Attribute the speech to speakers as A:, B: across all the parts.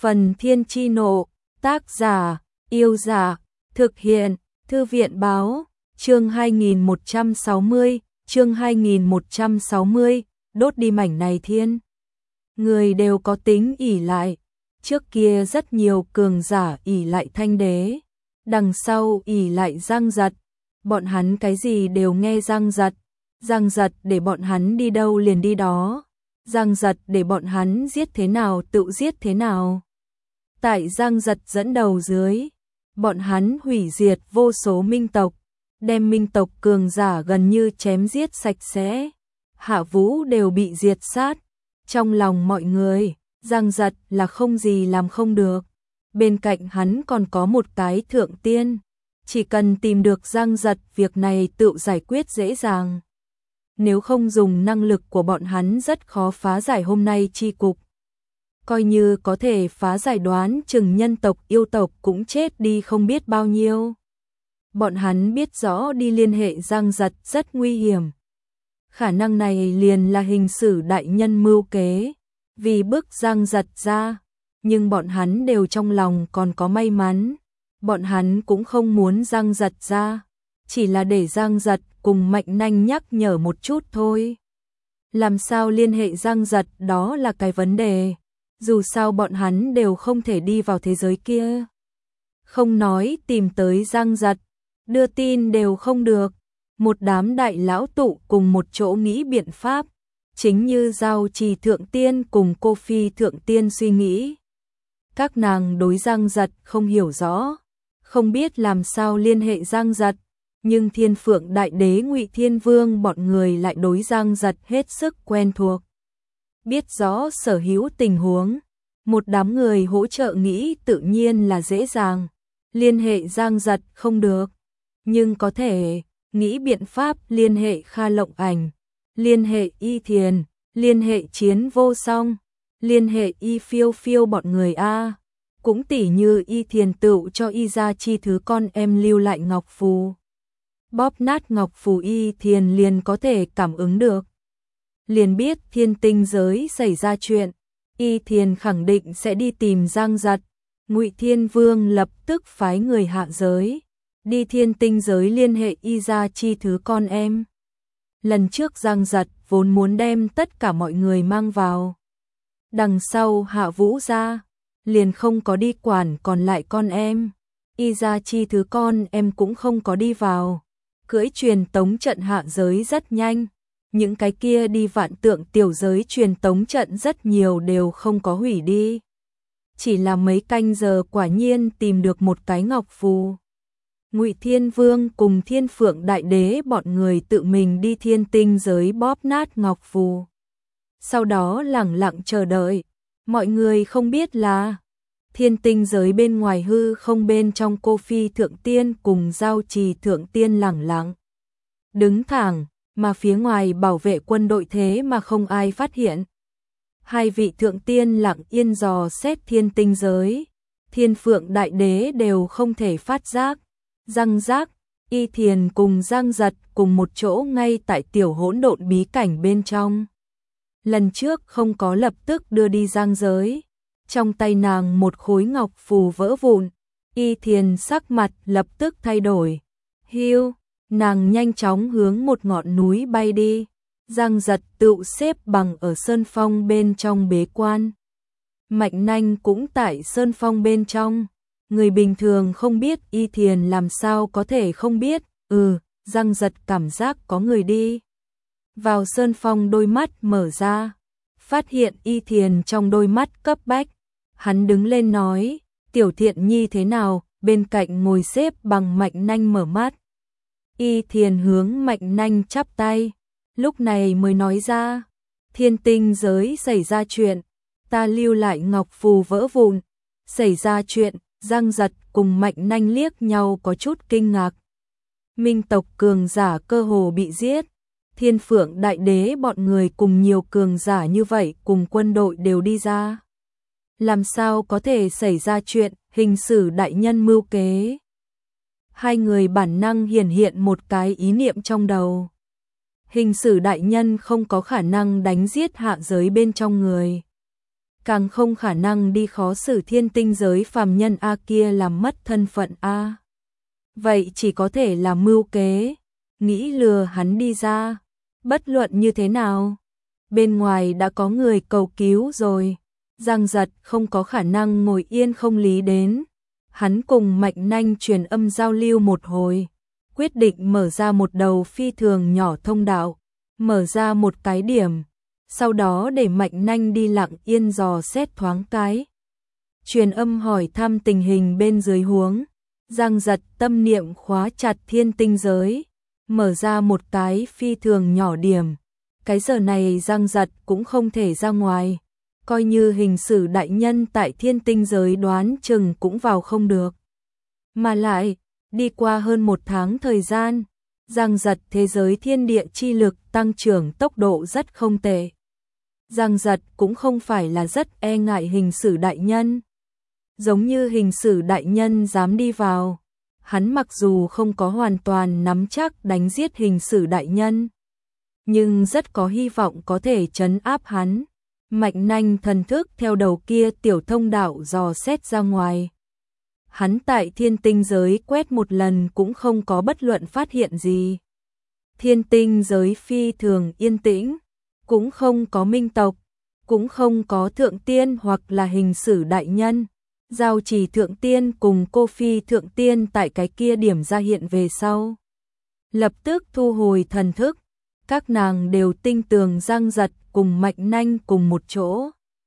A: Phần Thiên Chi Nộ, tác giả, Yêu Giả, thực hiện, Thư viện báo, chương 2160, đốt đi mảnh này thiên. Người đều có tính ỷ lại, trước kia rất nhiều cường giả ỷ lại Thanh Đế, đằng sau ỷ lại Giang Giật, bọn hắn cái gì đều nghe Giang Giật để bọn hắn đi đâu liền đi đó, Giang Giật để bọn hắn giết thế nào tự giết thế nào. Tại Giang Giật dẫn đầu dưới, bọn hắn hủy diệt vô số minh tộc, đem minh tộc cường giả gần như chém giết sạch sẽ. Hạ Vũ đều bị diệt sát. Trong lòng mọi người, Giang Giật là không gì làm không được. Bên cạnh hắn còn có một cái thượng tiên. Chỉ cần tìm được Giang Giật, việc này tự giải quyết dễ dàng. Nếu không dùng năng lực của bọn hắn rất khó phá giải hôm nay chi cục. Coi như có thể phá giải, đoán chừng nhân tộc yêu tộc cũng chết đi không biết bao nhiêu. Bọn hắn biết rõ đi liên hệ Giang Giật rất nguy hiểm. Khả năng này liền là hình sử đại nhân mưu kế, vì bức Giang Giật ra, nhưng bọn hắn đều trong lòng còn có may mắn. Bọn hắn cũng không muốn Giang Giật ra, chỉ là để Giang Giật cùng Mạnh Nanh nhắc nhở một chút thôi. Làm sao liên hệ Giang Giật đó là cái vấn đề. Dù sao bọn hắn đều không thể đi vào thế giới kia. Không nói tìm tới Giang Giật, đưa tin đều không được. Một đám đại lão tụ cùng một chỗ nghĩ biện pháp, chính như Giao Trì Thượng Tiên cùng Cô Phi Thượng Tiên suy nghĩ. Các nàng đối Giang Giật không hiểu rõ, không biết làm sao liên hệ Giang Giật, nhưng Thiên Phượng Đại Đế Ngụy Thiên Vương bọn người lại đối Giang Giật hết sức quen thuộc. Biết rõ sở hữu tình huống, một đám người hỗ trợ nghĩ tự nhiên là dễ dàng. Liên hệ Giang Giật không được, nhưng có thể nghĩ biện pháp liên hệ Kha Lộng Ảnh, liên hệ Y Thiền, liên hệ Chiến Vô Song, liên hệ Y Phiêu Phiêu bọn người a. Cũng tỉ như Y Thiền tựu cho Y Gia Chi thứ con em lưu lại ngọc phù. Bóp nát ngọc phù Y Thiền liền có thể cảm ứng được. Liền biết thiên tinh giới xảy ra chuyện, Y Thiền khẳng định sẽ đi tìm Giang Giật. Ngụy Thiên Vương lập tức phái người hạ giới, đi thiên tinh giới liên hệ Y Gia Chi thứ con em. Lần trước Giang Giật vốn muốn đem tất cả mọi người mang vào. Đằng sau Hạ Vũ ra, liền không có đi quản còn lại con em. Y Gia Chi thứ con em cũng không có đi vào. Cưỡi truyền tống trận hạ giới rất nhanh. Những cái kia đi vạn tượng tiểu giới truyền tống trận rất nhiều đều không có hủy đi. Chỉ là mấy canh giờ quả nhiên tìm được một cái ngọc phù. Ngụy Thiên Vương cùng Thiên Phượng Đại Đế bọn người tự mình đi thiên tinh giới bóp nát ngọc phù. Sau đó lẳng lặng chờ đợi. Mọi người không biết là thiên tinh giới bên ngoài hư không bên trong Cô Phi Thượng Tiên cùng Giao Trì Thượng Tiên lẳng lặng đứng thẳng, mà phía ngoài bảo vệ quân đội thế mà không ai phát hiện. Hai vị thượng tiên lặng yên dò xét thiên tinh giới, Thiên Phượng Đại Đế đều không thể phát giác. Giang Giác, Y Thiền cùng Giang Giật cùng một chỗ ngay tại tiểu hỗn độn bí cảnh bên trong. Lần trước không có lập tức đưa đi Giang giới, trong tay nàng một khối ngọc phù vỡ vụn, Y Thiền sắc mặt lập tức thay đổi. Hiu, nàng nhanh chóng hướng một ngọn núi bay đi. Giang Giật tựu xếp bằng ở sơn phong bên trong bế quan. Mạnh Nanh cũng tại sơn phong bên trong. Người bình thường không biết, Y Thiền làm sao có thể không biết. Giang Giật cảm giác có người đi vào sơn phong, đôi mắt mở ra, phát hiện Y Thiền trong đôi mắt cấp bách. Hắn đứng lên nói, Tiểu Thiện Nhi thế nào? Bên cạnh ngồi xếp bằng Mạnh Nanh mở mắt. Y Thiền hướng Mạnh Nanh chắp tay, lúc này mới nói ra, thiên tinh giới xảy ra chuyện, ta lưu lại ngọc phù vỡ vụn. Xảy ra chuyện. Giang Giật cùng Mạnh Nanh liếc nhau có chút kinh ngạc. Minh tộc cường giả cơ hồ bị giết. Thiên Phượng Đại Đế bọn người cùng nhiều cường giả như vậy cùng quân đội đều đi ra. Làm sao có thể xảy ra chuyện hình sử đại nhân mưu kế? Hai người bản năng hiển hiện một cái ý niệm trong đầu. Hình sử đại nhân không có khả năng đánh giết hạ giới bên trong người. càng không khả năng đi khó xử thiên tinh giới phàm nhân A kia làm mất thân phận A. Vậy chỉ có thể là mưu kế, nghĩ lừa hắn đi ra. Bất luận như thế nào, bên ngoài đã có người cầu cứu rồi, Giang Giật không có khả năng ngồi yên không lý đến. Hắn cùng Mạnh Nanh truyền âm giao lưu một hồi, quyết định mở ra một đầu phi thường nhỏ thông đạo, mở ra một cái điểm, sau đó để Mạnh Nanh đi lặng yên dò xét thoáng cái. Truyền âm hỏi thăm tình hình bên dưới huống, Giang Giật tâm niệm khóa chặt thiên tinh giới, mở ra một cái phi thường nhỏ điểm. Cái giờ này Giang Giật cũng không thể ra ngoài, coi như hình sử đại nhân tại thiên tinh giới đoán chừng cũng vào không được. Mà lại, đi qua hơn 1 tháng thời gian, Giang Giật thế giới thiên địa chi lực tăng trưởng tốc độ rất không tệ. Giang Giật cũng không phải là rất e ngại hình sử đại nhân. Giống như hình sử đại nhân dám đi vào, hắn mặc dù không có hoàn toàn nắm chắc đánh giết hình sử đại nhân, nhưng rất có hy vọng có thể trấn áp hắn. Mạnh Nanh thần thức theo đầu kia tiểu thông đạo dò xét ra ngoài. Hắn tại thiên tinh giới quét một lần cũng không có bất luận phát hiện gì. Thiên tinh giới phi thường yên tĩnh, cũng không có minh tộc, cũng không có thượng tiên hoặc là hình sử đại nhân. Giao Chỉ thượng tiên cùng Cô Phi thượng tiên tại cái kia điểm ra hiện về sau, lập tức thu hồi thần thức. Các nàng đều tinh tường Giang Giật cùng Mạnh Nanh cùng một chỗ.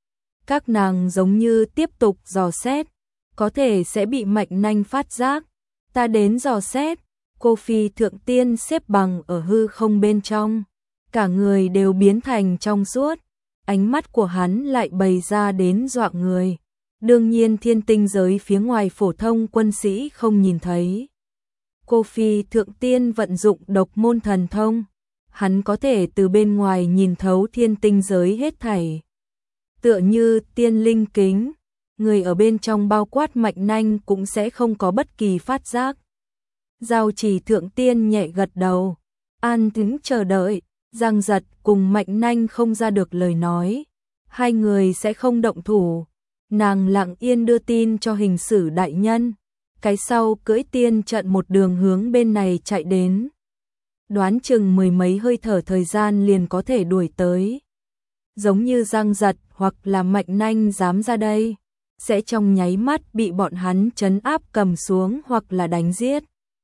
A: Các nàng giống như tiếp tục dò xét, có thể sẽ bị Mạnh Nanh phát giác. Ta đến dò xét, Cô Phi thượng tiên xếp bằng ở hư không bên trong, cả người đều biến thành trong suốt, ánh mắt của hắn lại bày ra đến dọa người. Đương nhiên thiên tinh giới phía ngoài phổ thông quân sĩ không nhìn thấy. Cô Phi thượng tiên vận dụng độc môn thần thông, hắn có thể từ bên ngoài nhìn thấu thiên tinh giới hết thảy. Tựa như tiên linh kính, người ở bên trong bao quát Mạnh Nanh cũng sẽ không có bất kỳ phát giác. Giao Chỉ thượng tiên nhẹ gật đầu, an tĩnh chờ đợi. Giang Giật cùng Mạnh Nanh không ra được lời nói, hai người sẽ không động thủ. Nàng lặng yên đưa tin cho hình sử đại nhân, cái sau cưỡi tiên trận một đường hướng bên này chạy đến. Đoán chừng 10 mấy hơi thở thời gian liền có thể đuổi tới. Giống như Giang Giật hoặc là Mạnh Nanh dám ra đây, sẽ trong nháy mắt bị bọn hắn trấn áp cầm xuống hoặc là đánh giết.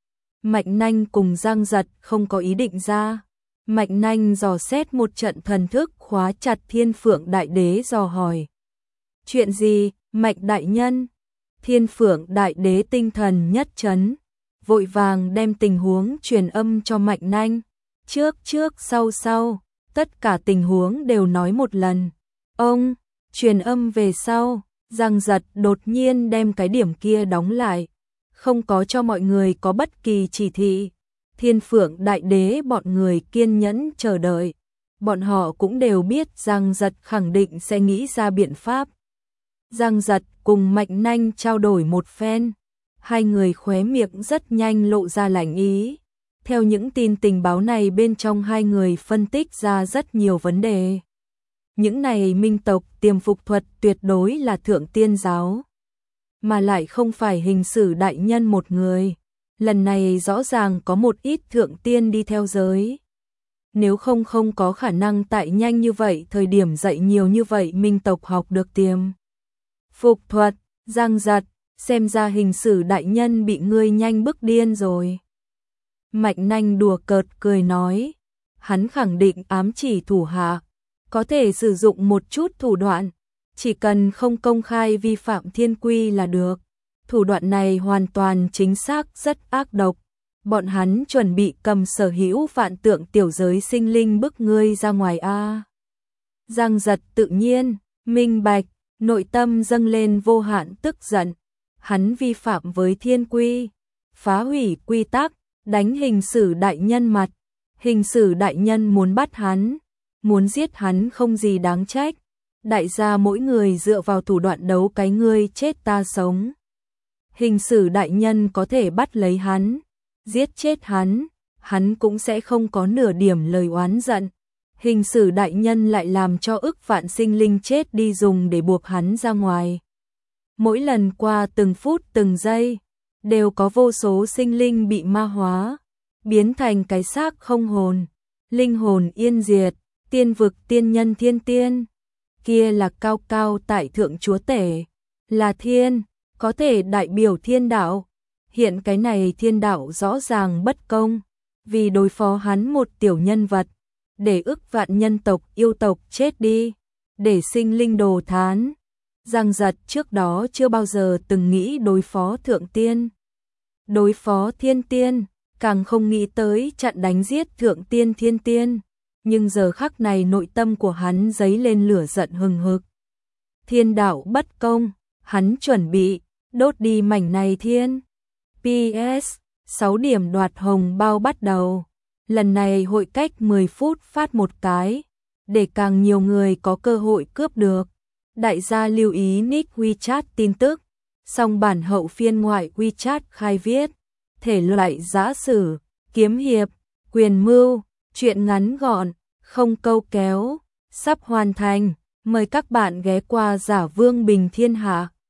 A: Mạnh Nanh cùng Giang Giật không có ý định ra. Mạnh Nanh dò xét một trận thần thức khóa chặt Thiên Phượng Đại Đế dò hỏi. Chuyện gì, Mạnh Đại Nhân? Thiên Phượng Đại Đế tinh thần nhất chấn, vội vàng đem tình huống truyền âm cho Mạnh Nanh. Trước sau, tất cả tình huống đều nói một lần. Ông, truyền âm về sau, Giang Giật đột nhiên đem cái điểm kia đóng lại, không có cho mọi người có bất kỳ chỉ thị. Thiên Phượng Đại Đế bọn người kiên nhẫn chờ đợi, bọn họ cũng đều biết Giang Giật khẳng định sẽ nghĩ ra biện pháp. Giang Giật cùng Mạnh Nanh trao đổi một phen, hai người khóe miệng rất nhanh lộ ra lạnh ý. Theo những tin tình báo này bên trong hai người phân tích ra rất nhiều vấn đề. Những này minh tộc tiềm phục thuật tuyệt đối là thượng tiên giáo, mà lại không phải hình sử đại nhân một người. Lần này rõ ràng có một ít thượng tiên đi theo giới. Nếu không có khả năng tại nhanh như vậy thời điểm dạy nhiều như vậy minh tộc học được tiềm phục thuật. Giang Giật, xem ra hình sử đại nhân bị ngươi nhanh bức điên rồi. Mạnh Nanh đùa cợt cười nói, hắn khẳng định ám chỉ thủ hạ, có thể sử dụng một chút thủ đoạn, chỉ cần không công khai vi phạm thiên quy là được. Thủ đoạn này hoàn toàn chính xác rất ác độc. Bọn hắn chuẩn bị cầm sở hữu vạn tượng tiểu giới sinh linh bức ngươi ra ngoài a. Giang Giật tự nhiên, minh bạch, nội tâm dâng lên vô hạn tức giận. Hắn vi phạm với thiên quy, phá hủy quy tắc, đánh hình sử đại nhân mặt. Hình sử đại nhân muốn bắt hắn, muốn giết hắn không gì đáng trách. Đại gia mỗi người dựa vào thủ đoạn đấu cái ngươi chết ta sống. Hình sử đại nhân có thể bắt lấy hắn, giết chết hắn, hắn cũng sẽ không có nửa điểm lời oán giận. Hình sử đại nhân lại làm cho ức vạn sinh linh chết đi dùng để buộc hắn ra ngoài. Mỗi lần qua từng phút từng giây, đều có vô số sinh linh bị ma hóa, biến thành cái xác không hồn, linh hồn yên diệt, tiên vực tiên nhân thiên tiên. Kia là cao cao tại thượng chúa tể, là thiên, có thể đại biểu thiên đạo. Hiện cái này thiên đạo rõ ràng bất công, vì đối phó hắn một tiểu nhân vật, để ức vạn nhân tộc yêu tộc chết đi, để sinh linh đồ thán. Giang Giật trước đó chưa bao giờ từng nghĩ đối phó thượng tiên, đối phó thiên tiên, càng không nghĩ tới chặn đánh giết thượng tiên thiên tiên. Nhưng giờ khắc này nội tâm của hắn dấy lên lửa giận hừng hực. Thiên đạo bất công, hắn chuẩn bị đốt đi mảnh này thiên. PS, 6 điểm đoạt hồng bao bắt đầu. Lần này hội cách 10 phút phát một cái, để càng nhiều người có cơ hội cướp được. Đại gia lưu ý nick WeChat tin tức, song bản hậu phiên ngoại WeChat khai viết, thể loại giã sử, kiếm hiệp, quyền mưu, truyện ngắn gọn, không câu kéo, sắp hoàn thành. Mời các bạn ghé qua Giả Vương Bình Thiên Hạ.